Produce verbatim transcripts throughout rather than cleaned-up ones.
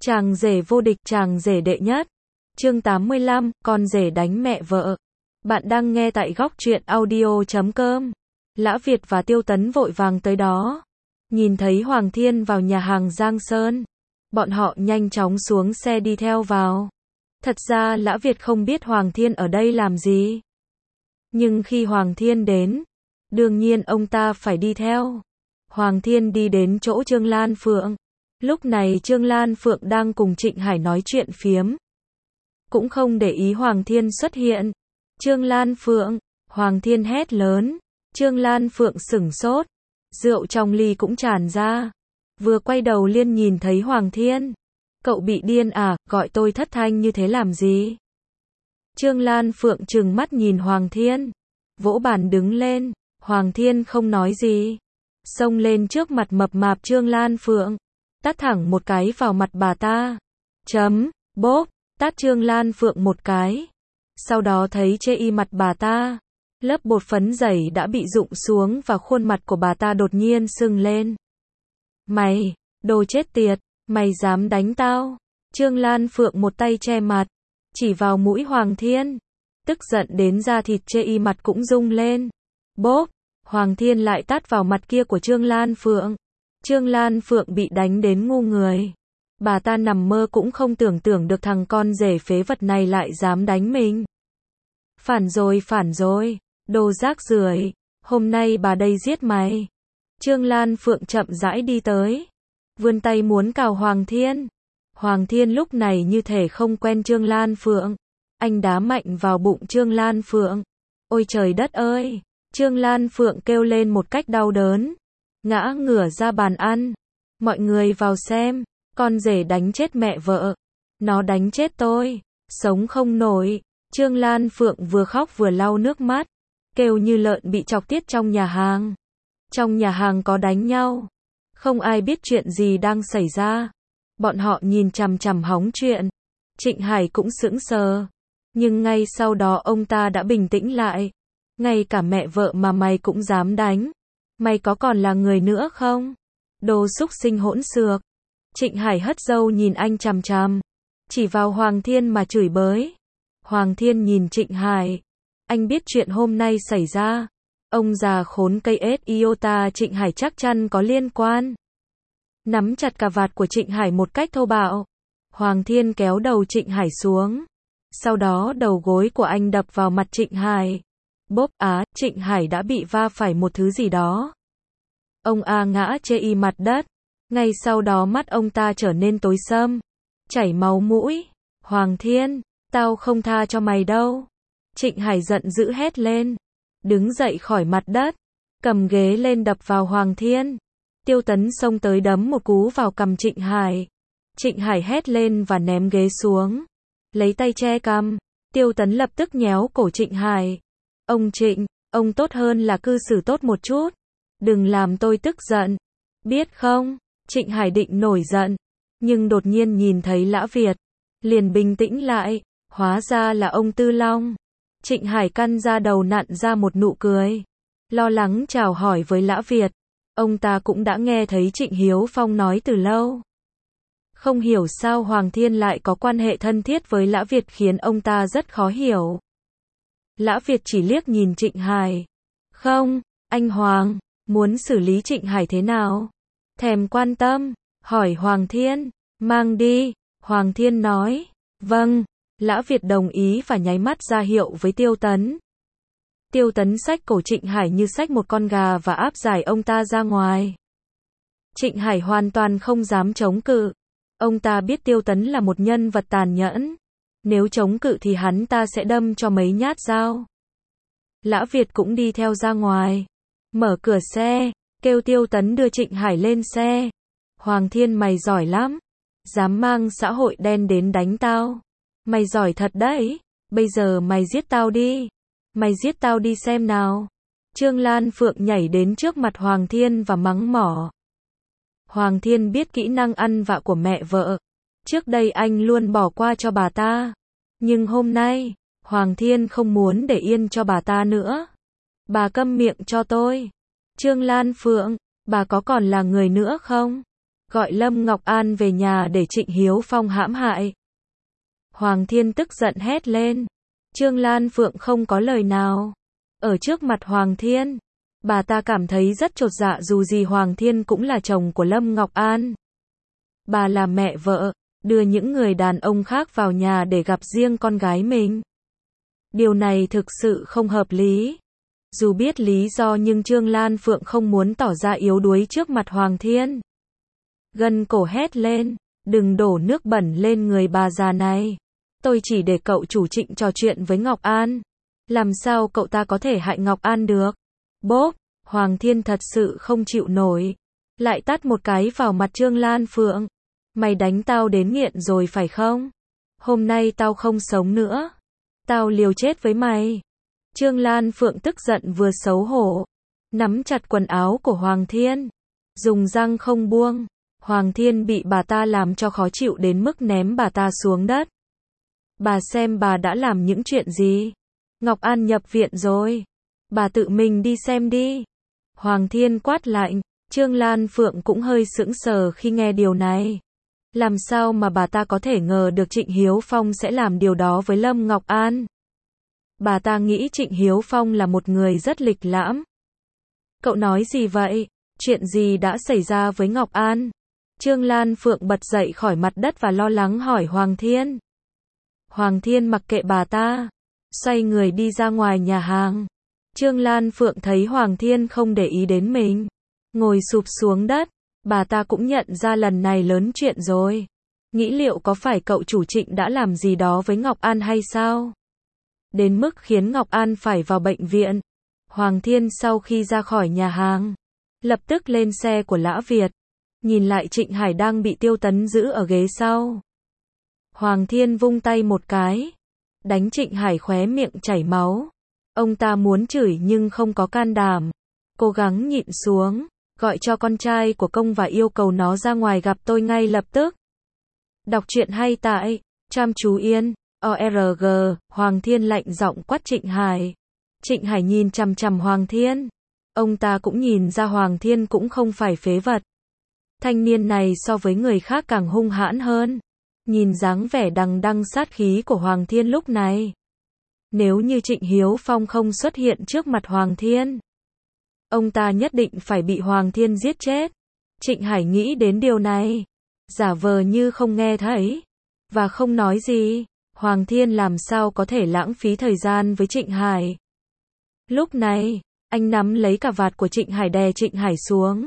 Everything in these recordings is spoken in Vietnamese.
Chàng rể vô địch, chàng rể đệ nhất. Chương tám mươi lăm, con rể đánh mẹ vợ. Bạn đang nghe tại góc truyện audio chấm com. Lã Việt và Tiêu Tấn vội vàng tới đó. Nhìn thấy Hoàng Thiên vào nhà hàng Giang Sơn, bọn họ nhanh chóng xuống xe đi theo vào. Thật ra Lã Việt không biết Hoàng Thiên ở đây làm gì. Nhưng khi Hoàng Thiên đến, đương nhiên ông ta phải đi theo. Hoàng Thiên đi đến chỗ Trương Lan Phượng. Lúc này Trương Lan Phượng đang cùng Trịnh Hải nói chuyện phiếm. Cũng không để ý Hoàng Thiên xuất hiện. Trương Lan Phượng, Hoàng Thiên hét lớn. Trương Lan Phượng sửng sốt. Rượu trong ly cũng tràn ra. Vừa quay đầu liên nhìn thấy Hoàng Thiên. Cậu bị điên à, gọi tôi thất thanh như thế làm gì? Trương Lan Phượng trừng mắt nhìn Hoàng Thiên. Vỗ bàn đứng lên. Hoàng Thiên không nói gì. Xông lên trước mặt mập mạp Trương Lan Phượng. Tát thẳng một cái vào mặt bà ta. Chấm, bốp, tát Trương Lan Phượng một cái. Sau đó thấy chê y mặt bà ta. Lớp bột phấn dày đã bị rụng xuống và khuôn mặt của bà ta đột nhiên sưng lên. Mày, đồ chết tiệt, mày dám đánh tao? Trương Lan Phượng một tay che mặt, chỉ vào mũi Hoàng Thiên. Tức giận đến da thịt chê y mặt cũng rung lên. Bốp, Hoàng Thiên lại tát vào mặt kia của Trương Lan Phượng. Trương Lan Phượng bị đánh đến ngu người. Bà ta nằm mơ cũng không tưởng tượng được thằng con rể phế vật này lại dám đánh mình. Phản rồi, phản rồi, đồ rác rưởi, hôm nay bà đây giết mày. Trương Lan Phượng chậm rãi đi tới, vươn tay muốn cào Hoàng Thiên. Hoàng Thiên lúc này như thể không quen Trương Lan Phượng. Anh đá mạnh vào bụng Trương Lan Phượng. Ôi trời đất ơi! Trương Lan Phượng kêu lên một cách đau đớn. Ngã ngửa ra bàn ăn. Mọi người vào xem. Con rể đánh chết mẹ vợ. Nó đánh chết tôi. Sống không nổi. Trương Lan Phượng vừa khóc vừa lau nước mắt. Kêu như lợn bị chọc tiết trong nhà hàng. Trong nhà hàng có đánh nhau. Không ai biết chuyện gì đang xảy ra. Bọn họ nhìn chằm chằm hóng chuyện. Trịnh Hải cũng sững sờ. Nhưng ngay sau đó ông ta đã bình tĩnh lại. Ngay cả mẹ vợ mà mày cũng dám đánh. Mày có còn là người nữa không? Đồ xúc sinh hỗn xược. Trịnh Hải hất râu nhìn anh chằm chằm. Chỉ vào Hoàng Thiên mà chửi bới. Hoàng Thiên nhìn Trịnh Hải. Anh biết chuyện hôm nay xảy ra. Ông già khốn cây ết iota Trịnh Hải chắc chắn có liên quan. Nắm chặt cà vạt của Trịnh Hải một cách thô bạo. Hoàng Thiên kéo đầu Trịnh Hải xuống. Sau đó đầu gối của anh đập vào mặt Trịnh Hải. Bốp á, Trịnh Hải đã bị va phải một thứ gì đó. Ông A ngã chê y mặt đất. Ngay sau đó mắt ông ta trở nên tối sầm. Chảy máu mũi. Hoàng Thiên, tao không tha cho mày đâu. Trịnh Hải giận dữ hét lên. Đứng dậy khỏi mặt đất. Cầm ghế lên đập vào Hoàng Thiên. Tiêu Tấn xông tới đấm một cú vào cằm Trịnh Hải. Trịnh Hải hét lên và ném ghế xuống. Lấy tay che cằm. Tiêu Tấn lập tức nhéo cổ Trịnh Hải. Ông Trịnh, ông tốt hơn là cư xử tốt một chút. Đừng làm tôi tức giận. Biết không? Trịnh Hải định nổi giận. Nhưng đột nhiên nhìn thấy Lã Việt. Liền bình tĩnh lại. Hóa ra là ông Tư Long. Trịnh Hải căn ra đầu nặn ra một nụ cười. Lo lắng chào hỏi với Lã Việt. Ông ta cũng đã nghe thấy Trịnh Hiếu Phong nói từ lâu. Không hiểu sao Hoàng Thiên lại có quan hệ thân thiết với Lã Việt khiến ông ta rất khó hiểu. Lã Việt chỉ liếc nhìn Trịnh Hải. Không, anh Hoàng, muốn xử lý Trịnh Hải thế nào? Thèm quan tâm, hỏi Hoàng Thiên, mang đi, Hoàng Thiên nói, vâng, Lã Việt đồng ý và nháy mắt ra hiệu với Tiêu Tấn. Tiêu Tấn xách cổ Trịnh Hải như xách một con gà và áp giải ông ta ra ngoài. Trịnh Hải hoàn toàn không dám chống cự. Ông ta biết Tiêu Tấn là một nhân vật tàn nhẫn. Nếu chống cự thì hắn ta sẽ đâm cho mấy nhát dao. Lã Việt cũng đi theo ra ngoài. Mở cửa xe, kêu Tiêu Tấn đưa Trịnh Hải lên xe. Hoàng Thiên mày giỏi lắm. Dám mang xã hội đen đến đánh tao. Mày giỏi thật đấy. Bây giờ mày giết tao đi. Mày giết tao đi xem nào. Trương Lan Phượng nhảy đến trước mặt Hoàng Thiên và mắng mỏ. Hoàng Thiên biết kỹ năng ăn vạ của mẹ vợ. Trước đây anh luôn bỏ qua cho bà ta. Nhưng hôm nay, Hoàng Thiên không muốn để yên cho bà ta nữa. Bà câm miệng cho tôi. Trương Lan Phượng, bà có còn là người nữa không? gọi Lâm Ngọc An về nhà để Trịnh Hiếu Phong hãm hại. Hoàng Thiên tức giận hét lên. Trương Lan Phượng không có lời nào. Ở trước mặt Hoàng Thiên, bà ta cảm thấy rất chột dạ, dù gì Hoàng Thiên cũng là chồng của Lâm Ngọc An. Bà là mẹ vợ, đưa những người đàn ông khác vào nhà để gặp riêng con gái mình. Điều này thực sự không hợp lý. Dù biết lý do nhưng Trương Lan Phượng không muốn tỏ ra yếu đuối trước mặt Hoàng Thiên. Gân cổ hét lên, đừng đổ nước bẩn lên người bà già này. Tôi chỉ để cậu chủ Trịnh trò chuyện với Ngọc An. Làm sao cậu ta có thể hại Ngọc An được? Bốp, Hoàng Thiên thật sự không chịu nổi. Lại tát một cái vào mặt Trương Lan Phượng. Mày đánh tao đến nghiện rồi phải không? Hôm nay tao không sống nữa. Tao liều chết với mày. Trương Lan Phượng tức giận vừa xấu hổ. Nắm chặt quần áo của Hoàng Thiên. Dùng răng không buông. Hoàng Thiên bị bà ta làm cho khó chịu đến mức ném bà ta xuống đất. Bà xem bà đã làm những chuyện gì. Ngọc An nhập viện rồi. Bà tự mình đi xem đi. Hoàng Thiên quát lạnh. Trương Lan Phượng cũng hơi sững sờ khi nghe điều này. Làm sao mà bà ta có thể ngờ được Trịnh Hiếu Phong sẽ làm điều đó với Lâm Ngọc An? Bà ta nghĩ Trịnh Hiếu Phong là một người rất lịch lãm. Cậu nói gì vậy? Chuyện gì đã xảy ra với Ngọc An? Trương Lan Phượng bật dậy khỏi mặt đất và lo lắng hỏi Hoàng Thiên. Hoàng Thiên mặc kệ bà ta, xoay người đi ra ngoài nhà hàng. Trương Lan Phượng thấy Hoàng Thiên không để ý đến mình, ngồi sụp xuống đất. Bà ta cũng nhận ra lần này lớn chuyện rồi. Nghĩ liệu có phải cậu chủ Trịnh đã làm gì đó với Ngọc An hay sao? Đến mức khiến Ngọc An phải vào bệnh viện. Hoàng Thiên sau khi ra khỏi nhà hàng, lập tức lên xe của Lã Việt. Nhìn lại Trịnh Hải đang bị Tiêu Tấn giữ ở ghế sau. Hoàng Thiên vung tay một cái, đánh Trịnh Hải khóe miệng chảy máu. Ông ta muốn chửi nhưng không có can đảm. Cố gắng nhịn xuống, gọi cho con trai của công và yêu cầu nó ra ngoài gặp tôi ngay lập tức. Đọc truyện hay tại Chăm Chú Yên, o rờ giê, Hoàng Thiên lạnh giọng quát Trịnh Hải. Trịnh Hải nhìn chằm chằm Hoàng Thiên. Ông ta cũng nhìn ra Hoàng Thiên cũng không phải phế vật. Thanh niên này so với người khác càng hung hãn hơn. Nhìn dáng vẻ đằng đằng sát khí của Hoàng Thiên lúc này. Nếu như Trịnh Hiếu Phong không xuất hiện trước mặt Hoàng Thiên, ông ta nhất định phải bị Hoàng Thiên giết chết. Trịnh Hải nghĩ đến điều này, giả vờ như không nghe thấy, và không nói gì. Hoàng Thiên làm sao có thể lãng phí thời gian với Trịnh Hải. Lúc này, anh nắm lấy cà vạt của Trịnh Hải đè Trịnh Hải xuống.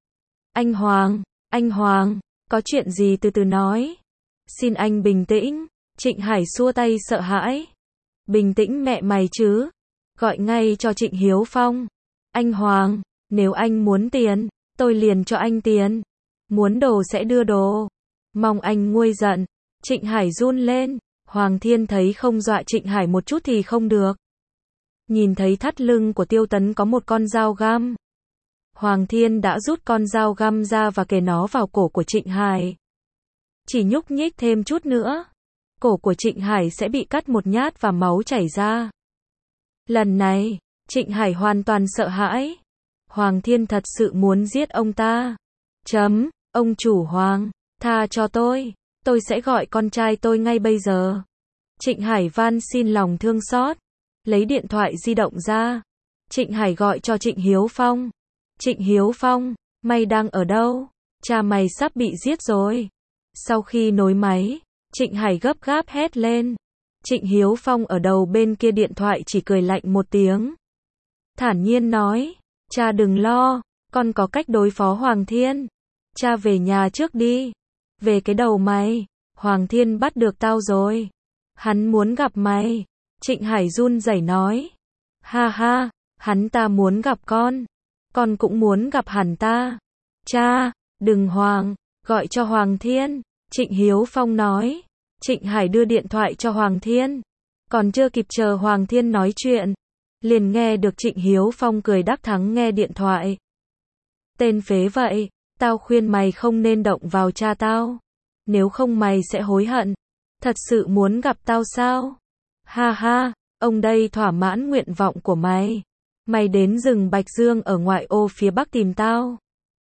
Anh Hoàng, anh Hoàng, có chuyện gì từ từ nói. Xin anh bình tĩnh. Trịnh Hải xua tay sợ hãi. Bình tĩnh mẹ mày chứ. Gọi ngay cho Trịnh Hiếu Phong. Anh Hoàng, nếu anh muốn tiền, tôi liền cho anh tiền. Muốn đồ sẽ đưa đồ. Mong anh nguôi giận. Trịnh Hải run lên. Hoàng Thiên thấy không dọa Trịnh Hải một chút thì không được. Nhìn thấy thắt lưng của Tiêu Tấn có một con dao găm. Hoàng Thiên đã rút con dao găm ra và kề nó vào cổ của Trịnh Hải. Chỉ nhúc nhích thêm chút nữa, cổ của Trịnh Hải sẽ bị cắt một nhát và máu chảy ra. Lần này, Trịnh Hải hoàn toàn sợ hãi. Hoàng Thiên thật sự muốn giết ông ta. Chấm, ông chủ Hoàng, tha cho tôi, tôi sẽ gọi con trai tôi ngay bây giờ. Trịnh Hải van xin lòng thương xót, lấy điện thoại di động ra. Trịnh Hải gọi cho Trịnh Hiếu Phong. Trịnh Hiếu Phong, mày đang ở đâu? Cha mày sắp bị giết rồi. Sau khi nối máy, Trịnh Hải gấp gáp hét lên. Trịnh Hiếu Phong ở đầu bên kia điện thoại chỉ cười lạnh một tiếng. Thản nhiên nói, cha đừng lo, con có cách đối phó Hoàng Thiên. Cha về nhà trước đi. Về cái đầu mày, Hoàng Thiên bắt được tao rồi. Hắn muốn gặp mày. Trịnh Hải run rẩy nói. Ha ha, hắn ta muốn gặp con. Con cũng muốn gặp hắn ta. Cha, đừng Hoàng, gọi cho Hoàng Thiên. Trịnh Hiếu Phong nói. Trịnh Hải đưa điện thoại cho Hoàng Thiên. Còn chưa kịp chờ Hoàng Thiên nói chuyện, liền nghe được Trịnh Hiếu Phong cười đắc thắng nghe điện thoại. Tên phế vậy, tao khuyên mày không nên động vào cha tao. Nếu không mày sẽ hối hận. Thật sự muốn gặp tao sao? Ha ha, ông đây thỏa mãn nguyện vọng của mày. Mày đến rừng Bạch Dương ở ngoại ô phía bắc tìm tao.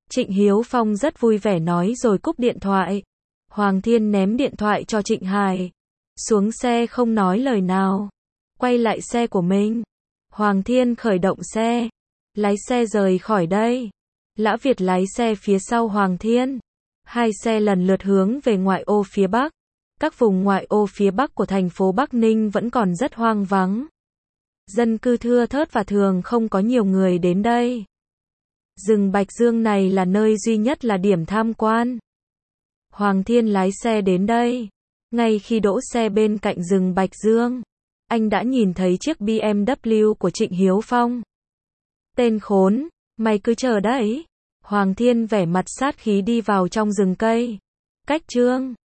Trịnh Hiếu Phong rất vui vẻ nói rồi cúp điện thoại. Hoàng Thiên ném điện thoại cho Trịnh Hải. Xuống xe không nói lời nào. Quay lại xe của mình. Hoàng Thiên khởi động xe. Lái xe rời khỏi đây. Lã Việt lái xe phía sau Hoàng Thiên. Hai xe lần lượt hướng về ngoại ô phía Bắc. Các vùng ngoại ô phía Bắc của thành phố Bắc Ninh vẫn còn rất hoang vắng. Dân cư thưa thớt và thường không có nhiều người đến đây. Rừng Bạch Dương này là nơi duy nhất là điểm tham quan. Hoàng Thiên lái xe đến đây. Ngay khi đỗ xe bên cạnh rừng Bạch Dương, anh đã nhìn thấy chiếc bê em vê của Trịnh Hiếu Phong. Tên khốn, mày cứ chờ đấy. Hoàng Thiên vẻ mặt sát khí đi vào trong rừng cây. Cách Trương